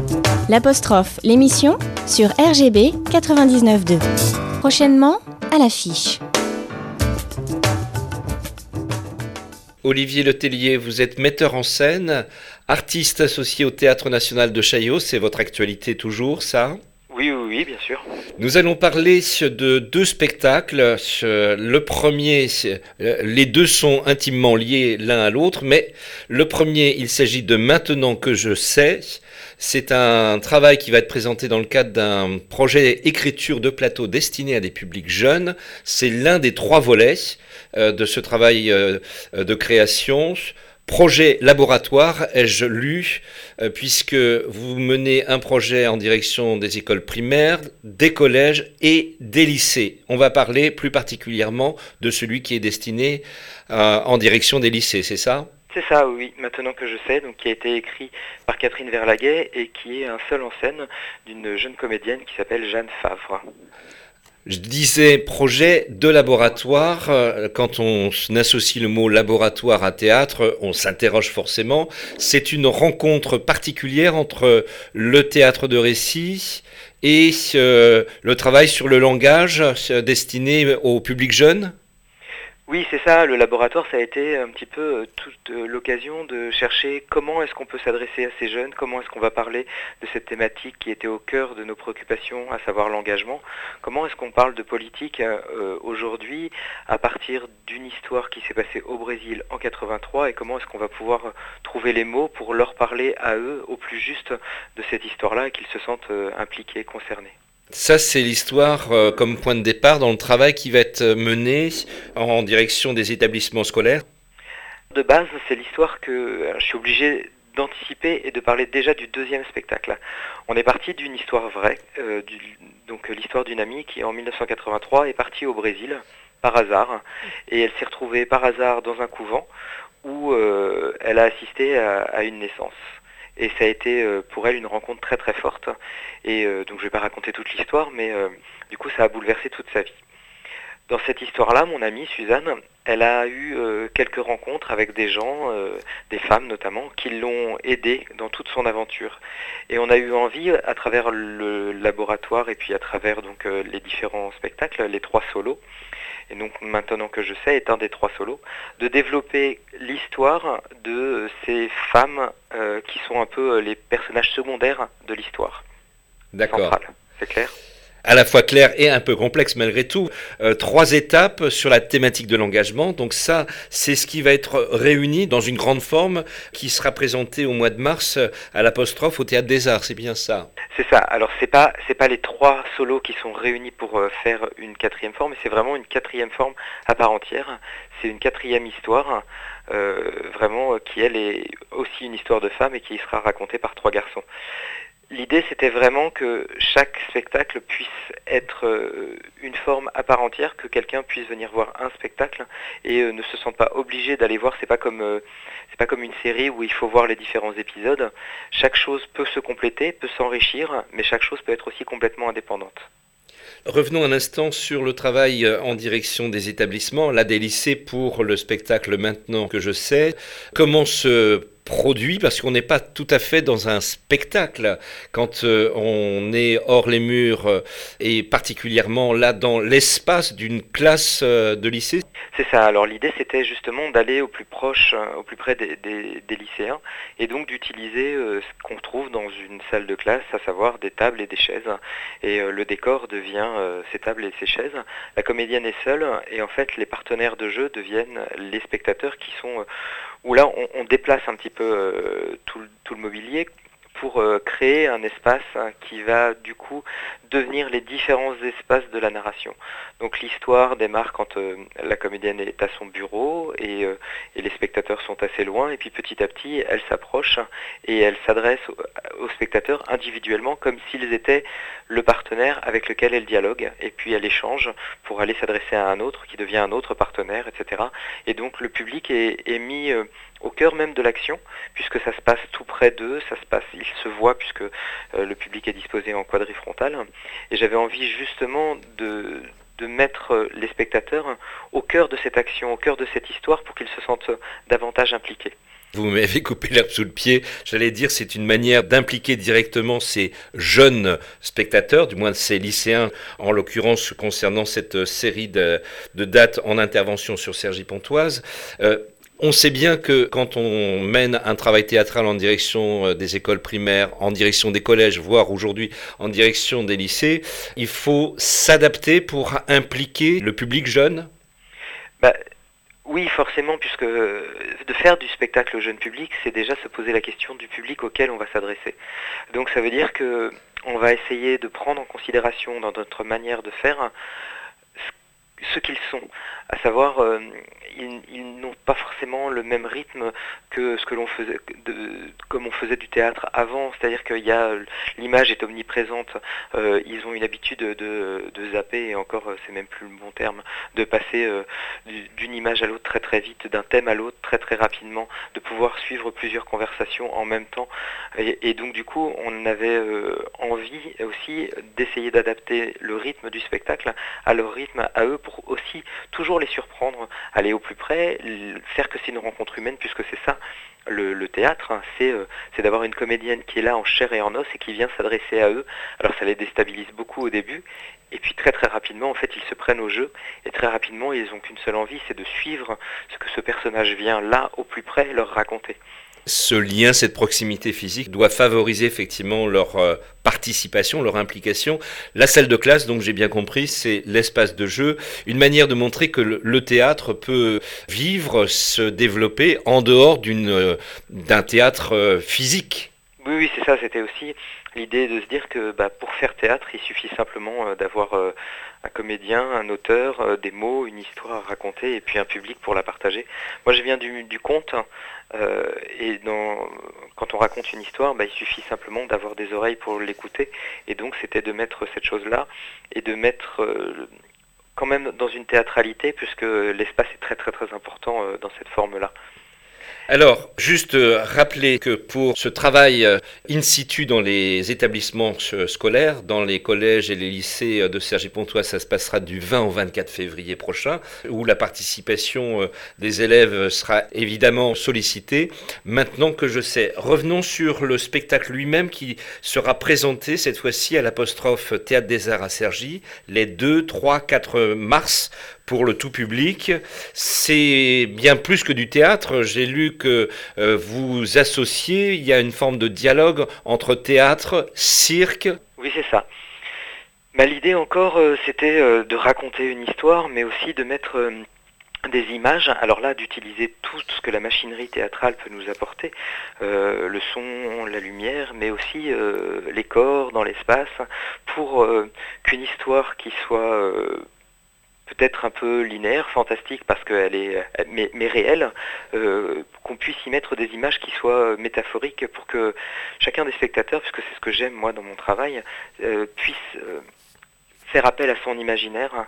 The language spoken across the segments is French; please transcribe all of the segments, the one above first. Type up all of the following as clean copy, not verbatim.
L'apostrophe, l'émission sur RGB 99.2. Prochainement, à l'affiche. Olivier Letellier, vous êtes metteur en scène, artiste associé au Théâtre National de Chaillot, c'est votre actualité toujours, ça ? Oui, bien sûr. Nous allons parler de deux spectacles. Le premier, les deux sont intimement liés l'un à l'autre, mais le premier, il s'agit de Maintenant que je sais. C'est un travail qui va être présenté dans le cadre d'un projet écriture de plateau destiné à des publics jeunes. C'est l'un des 3 volets de ce travail de création. Projet laboratoire, ai-je lu, puisque vous menez un projet en direction des écoles primaires, des collèges et des lycées. On va parler plus particulièrement de celui qui est destiné en direction des lycées, c'est ça ? C'est ça, oui, Maintenant que je sais, donc qui a été écrit par Catherine Verlaguet et qui est un seul en scène d'une jeune comédienne qui s'appelle Jeanne Favre. Je disais projet de laboratoire. Quand on associe le mot laboratoire à théâtre, on s'interroge forcément. C'est une rencontre particulière entre le théâtre de récit et le travail sur le langage destiné au public jeune. Oui, c'est ça, le laboratoire, ça a été un petit peu toute l'occasion de chercher comment est-ce qu'on peut s'adresser à ces jeunes, comment est-ce qu'on va parler de cette thématique qui était au cœur de nos préoccupations, à savoir l'engagement, comment est-ce qu'on parle de politique aujourd'hui à partir d'une histoire qui s'est passée au Brésil en 83 et comment est-ce qu'on va pouvoir trouver les mots pour leur parler à eux au plus juste de cette histoire-là et qu'ils se sentent impliqués, concernés. Ça, c'est l'histoire comme point de départ dans le travail qui va être mené en direction des établissements scolaires. De base, c'est l'histoire que je suis obligé d'anticiper et de parler déjà du deuxième spectacle. On est parti d'une histoire vraie, donc l'histoire d'une amie qui en 1983 est partie au Brésil par hasard et elle s'est retrouvée par hasard dans un couvent où elle a assisté à une naissance. Et ça a été pour elle une rencontre très très forte. Et donc je ne vais pas raconter toute l'histoire, mais du coup ça a bouleversé toute sa vie. Dans cette histoire-là, mon amie Suzanne, elle a eu quelques rencontres avec des gens, des femmes notamment, qui l'ont aidée dans toute son aventure. Et on a eu envie, à travers le laboratoire et puis à travers donc les différents spectacles, les 3 solos, et donc Maintenant que je sais est un des 3 solos, de développer l'histoire de ces femmes qui sont un peu les personnages secondaires de l'histoire. D'accord. Centrale. C'est clair ? À la fois clair et un peu complexe malgré tout. 3 étapes sur la thématique de l'engagement. Donc ça, c'est ce qui va être réuni dans une grande forme qui sera présentée au mois de mars à l'Apostrophe au Théâtre des Arts. C'est bien ça ? C'est ça. Alors c'est pas les 3 solos qui sont réunis pour faire une 4e forme, mais c'est vraiment une 4e forme à part entière. C'est une 4e histoire, vraiment qui elle est aussi une histoire de femme et qui sera racontée par 3 garçons. L'idée, c'était vraiment que chaque spectacle puisse être une forme à part entière, que quelqu'un puisse venir voir un spectacle et ne se sente pas obligé d'aller voir. C'est pas comme une série où il faut voir les différents épisodes. Chaque chose peut se compléter, peut s'enrichir, mais chaque chose peut être aussi complètement indépendante. Revenons un instant sur le travail en direction des établissements, là des lycées pour le spectacle Maintenant que je sais. Comment se produit, parce qu'on n'est pas tout à fait dans un spectacle quand on est hors les murs et particulièrement là dans l'espace d'une classe de lycée. C'est ça, alors l'idée c'était justement d'aller au plus proche, au plus près des lycéens et donc d'utiliser ce qu'on trouve dans une salle de classe, à savoir des tables et des chaises. Et le décor devient ces tables et ces chaises. La comédienne est seule et en fait les partenaires de jeu deviennent les spectateurs qui sont... où là on déplace un petit peu tout le mobilier pour créer un espace qui va du coup devenir les différents espaces de la narration. Donc l'histoire démarre quand la comédienne est à son bureau et les spectateurs sont assez loin et puis petit à petit elle s'approche et elle s'adresse aux spectateurs individuellement comme s'ils étaient le partenaire avec lequel elle dialogue et puis elle échange pour aller s'adresser à un autre qui devient un autre partenaire, etc. Et donc le public est mis au cœur même de l'action, puisque ça se passe tout près d'eux, ils se voient puisque le public est disposé en quadrifrontal. Et j'avais envie justement de mettre les spectateurs au cœur de cette action, au cœur de cette histoire, pour qu'ils se sentent davantage impliqués. Vous m'avez coupé l'herbe sous le pied. J'allais dire, c'est une manière d'impliquer directement ces jeunes spectateurs, du moins ces lycéens, en l'occurrence concernant cette série de dates en intervention sur Cergy-Pontoise. On sait bien que quand on mène un travail théâtral en direction des écoles primaires, en direction des collèges, voire aujourd'hui en direction des lycées, il faut s'adapter pour impliquer le public jeune. Bah, oui, forcément, puisque de faire du spectacle au jeune public, c'est déjà se poser la question du public auquel on va s'adresser. Donc ça veut dire que on va essayer de prendre en considération dans notre manière de faire ce qu'ils sont, à savoir ils n'ont pas forcément le même rythme que ce que l'on faisait, comme on faisait du théâtre avant, c'est-à-dire que l'image est omniprésente, ils ont une habitude de zapper, et encore c'est même plus le bon terme, de passer d'une image à l'autre très très vite, d'un thème à l'autre très très rapidement, de pouvoir suivre plusieurs conversations en même temps, et donc du coup on avait envie aussi d'essayer d'adapter le rythme du spectacle à leur rythme à eux, pour aussi toujours les surprendre, aller au plus près, faire que c'est une rencontre humaine, puisque c'est ça le théâtre, hein, c'est d'avoir une comédienne qui est là en chair et en os et qui vient s'adresser à eux. Alors ça les déstabilise beaucoup au début, et puis très très rapidement en fait ils se prennent au jeu, et très rapidement ils n'ont qu'une seule envie, c'est de suivre ce que ce personnage vient là au plus près leur raconter. Ce lien, cette proximité physique doit favoriser effectivement leur participation, leur implication. La salle de classe, donc j'ai bien compris, c'est l'espace de jeu, une manière de montrer que le théâtre peut vivre, se développer en dehors d'un théâtre physique. Oui, oui, c'est ça, c'était aussi l'idée de se dire que pour faire théâtre, il suffit simplement d'avoir un comédien, un auteur, des mots, une histoire à raconter, et puis un public pour la partager. Moi, je viens du conte, et quand on raconte une histoire, il suffit simplement d'avoir des oreilles pour l'écouter, et donc c'était de mettre cette chose-là, et de mettre quand même dans une théâtralité, puisque l'espace est très très très important dans cette forme-là. Alors, juste rappeler que pour ce travail in situ dans les établissements scolaires, dans les collèges et les lycées de Cergy-Pontoise, ça se passera du 20 au 24 février prochain, où la participation des élèves sera évidemment sollicitée. Maintenant que je sais, revenons sur le spectacle lui-même qui sera présenté cette fois-ci à l'apostrophe Théâtre des Arts à Cergy, les 2, 3, 4 mars, pour le tout public. C'est bien plus que du théâtre. J'ai lu que vous associez, il y a une forme de dialogue entre théâtre, cirque. Oui, c'est ça. L'idée encore, c'était de raconter une histoire, mais aussi de mettre des images. Alors là, d'utiliser tout ce que la machinerie théâtrale peut nous apporter, le son, la lumière, mais aussi les corps dans l'espace, pour qu'une histoire qui soit peut-être un peu linéaire, fantastique, parce qu'elle est mais réelle, qu'on puisse y mettre des images qui soient métaphoriques, pour que chacun des spectateurs, puisque c'est ce que j'aime moi dans mon travail, puisse faire appel à son imaginaire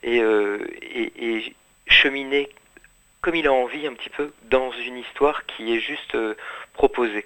et cheminer comme il a envie un petit peu dans une histoire qui est juste proposée.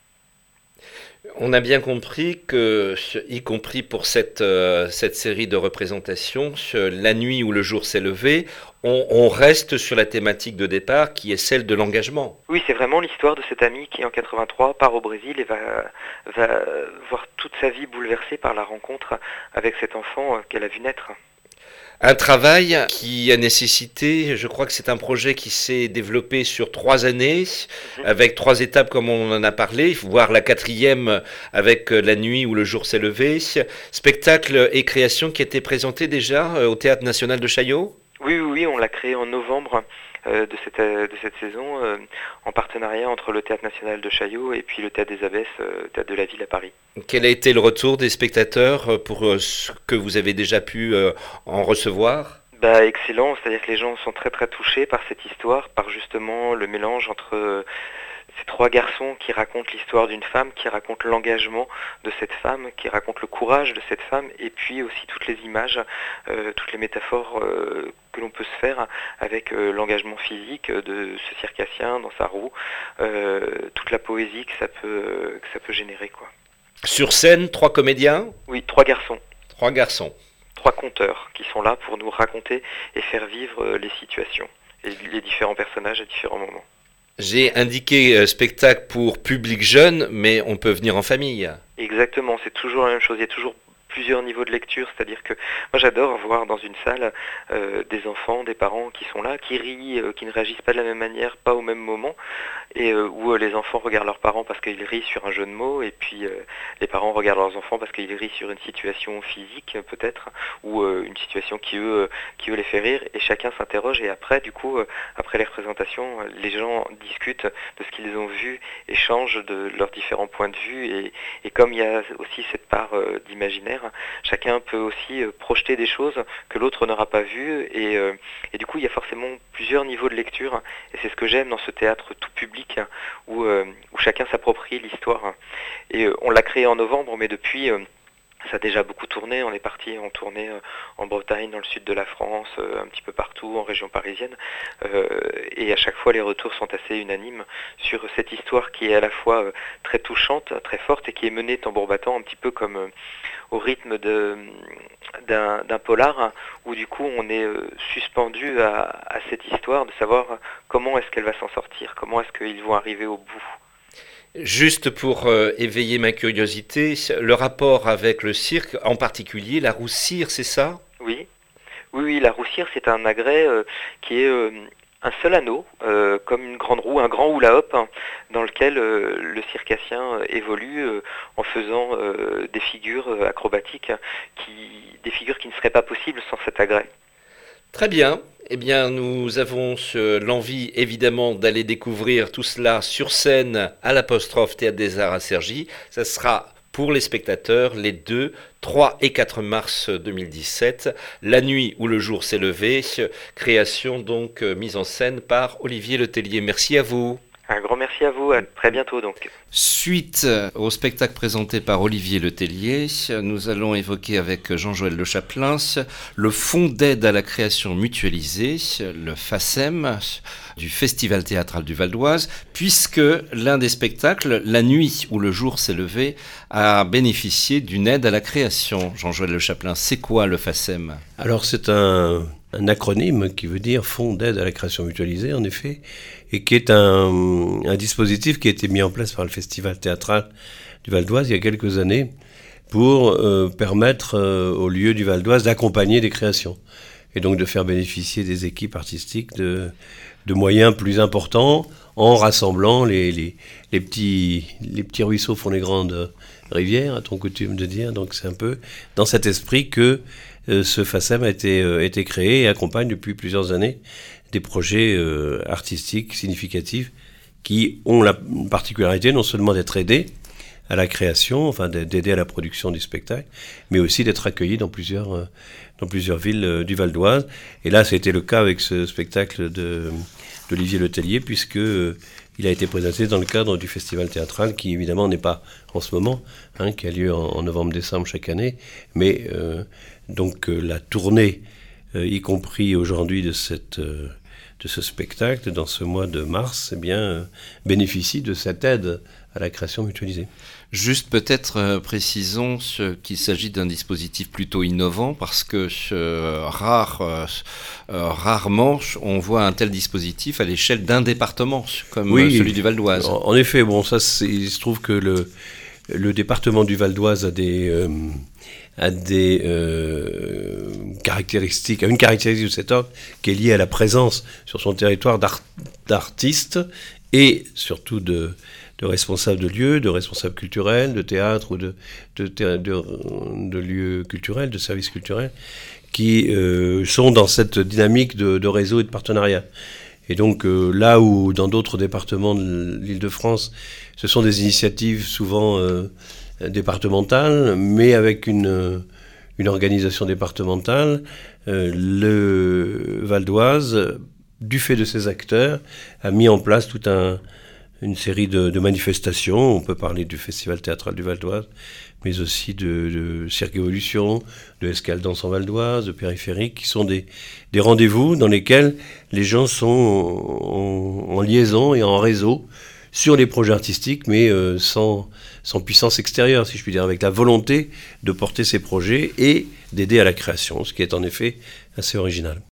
On a bien compris que, y compris pour cette série de représentations, La nuit où le jour s'est levé, on reste sur la thématique de départ qui est celle de l'engagement. Oui, c'est vraiment l'histoire de cet ami qui en 83 part au Brésil et va voir toute sa vie bouleversée par la rencontre avec cet enfant qu'elle a vu naître. Un travail qui a nécessité, je crois que c'est un projet qui s'est développé sur 3 années, avec 3 étapes comme on en a parlé, voire la 4e avec La nuit où le jour s'est levé. Spectacle et création qui était présenté déjà au Théâtre National de Chaillot. Oui, on l'a créé en novembre de cette saison, en partenariat entre le Théâtre National de Chaillot et puis le Théâtre des Abbesses, Théâtre de la Ville à Paris. Quel a été le retour des spectateurs pour ce que vous avez déjà pu en recevoir ? Excellent, c'est-à-dire que les gens sont très très touchés par cette histoire, par justement le mélange entre ces 3 garçons qui racontent l'histoire d'une femme, qui racontent l'engagement de cette femme, qui racontent le courage de cette femme, et puis aussi toutes les images, toutes les métaphores que l'on peut se faire avec l'engagement physique de ce circassien dans sa roue, toute la poésie que ça peut générer, quoi. Sur scène, 3 comédiens ? Oui, 3 garçons. 3 garçons. 3 conteurs qui sont là pour nous raconter et faire vivre les situations et les différents personnages à différents moments. J'ai indiqué spectacle pour public jeune, mais on peut venir en famille. Exactement, c'est toujours la même chose, il y a toujours plusieurs niveaux de lecture, c'est-à-dire que moi j'adore voir dans une salle des enfants, des parents qui sont là, qui rient, qui ne réagissent pas de la même manière, pas au même moment, et où les enfants regardent leurs parents parce qu'ils rient sur un jeu de mots, et puis les parents regardent leurs enfants parce qu'ils rient sur une situation physique peut-être, ou une situation qui eux les fait rire, et chacun s'interroge, et après du coup, après les représentations, les gens discutent de ce qu'ils ont vu, échangent de leurs différents points de vue, et comme il y a aussi cette part d'imaginaire, chacun peut aussi projeter des choses que l'autre n'aura pas vues, et du coup il y a forcément plusieurs niveaux de lecture, et c'est ce que j'aime dans ce théâtre tout public où chacun s'approprie l'histoire. Et on l'a créé en novembre, mais depuis ça a déjà beaucoup tourné, on est parti en tournée en Bretagne, dans le sud de la France, un petit peu partout, en région parisienne, et à chaque fois les retours sont assez unanimes sur cette histoire qui est à la fois très touchante, très forte, et qui est menée tambour battant un petit peu comme au rythme d'un polar, où du coup on est suspendu à cette histoire de savoir comment est-ce qu'elle va s'en sortir, comment est-ce qu'ils vont arriver au bout. Juste pour éveiller ma curiosité, le rapport avec le cirque, en particulier la roue cire, c'est ça? Oui, oui, la roue cire c'est un agrès qui est un seul anneau, comme une grande roue, un grand hula-hop, hein, dans lequel le circassien évolue en faisant des figures acrobatiques, des figures qui ne seraient pas possibles sans cet agrès. Très bien. Eh bien, nous avons l'envie, évidemment, d'aller découvrir tout cela sur scène à l'apostrophe Théâtre des Arts à Cergy. Ça sera pour les spectateurs les 2, 3 et 4 mars 2017. La nuit où le jour s'est levé. Création donc mise en scène par Olivier Letellier. Merci à vous. Un grand merci à vous, à très bientôt donc. Suite au spectacle présenté par Olivier Letellier, nous allons évoquer avec Jean-Joël Le Chapelain le fonds d'aide à la création mutualisée, le FACEM, du Festival théâtral du Val d'Oise, puisque l'un des spectacles, La nuit où le jour s'est levé, a bénéficié d'une aide à la création. Jean-Joël Le Chapelain, c'est quoi le FACEM? Alors c'est un acronyme qui veut dire Fonds d'aide à la création mutualisée, en effet, et qui est un dispositif qui a été mis en place par le Festival théâtral du Val d'Oise il y a quelques années pour permettre aux lieux du Val d'Oise d'accompagner des créations et donc de faire bénéficier des équipes artistiques de moyens plus importants en rassemblant les petits ruisseaux font les grandes rivières, a-t-on coutume de dire. Donc c'est un peu dans cet esprit que ce FACEM a été créé et accompagne depuis plusieurs années des projets artistiques significatifs qui ont la particularité non seulement d'être aidés à la création, enfin d'aider à la production du spectacle, mais aussi d'être accueillis dans plusieurs villes du Val d'Oise. Et là, c'était le cas avec ce spectacle d'Olivier Letellier, puisque il a été présenté dans le cadre du festival théâtral, qui évidemment n'est pas en ce moment, qui a lieu en novembre-décembre chaque année, mais donc la tournée, y compris aujourd'hui de ce spectacle, dans ce mois de mars, eh bien, bénéficie de cette aide à la création mutualisée. Juste peut-être précisons qu'il s'agit d'un dispositif plutôt innovant parce que rarement on voit un tel dispositif à l'échelle d'un département comme celui du Val d'Oise. En effet, bon, il se trouve que le département du Val d'Oise a des caractéristiques, a une caractéristique de cet ordre qui est liée à la présence sur son territoire d'artistes et surtout de responsables de lieux, de responsables culturels, de théâtre ou de lieux culturels, de services culturels, qui sont dans cette dynamique de réseau et de partenariat. Et donc là où dans d'autres départements de l'Île-de-France, ce sont des initiatives souvent départementales, mais avec une organisation départementale, le Val d'Oise, du fait de ses acteurs, a mis en place toute une série de manifestations. On peut parler du Festival théâtral du Val d'Oise, mais aussi de Cirque Évolution, de Escale Danse en Val d'Oise, de Périphérique, qui sont des rendez-vous dans lesquels les gens sont en liaison et en réseau sur les projets artistiques, mais sans puissance extérieure, si je puis dire, avec la volonté de porter ces projets et d'aider à la création, ce qui est en effet assez original.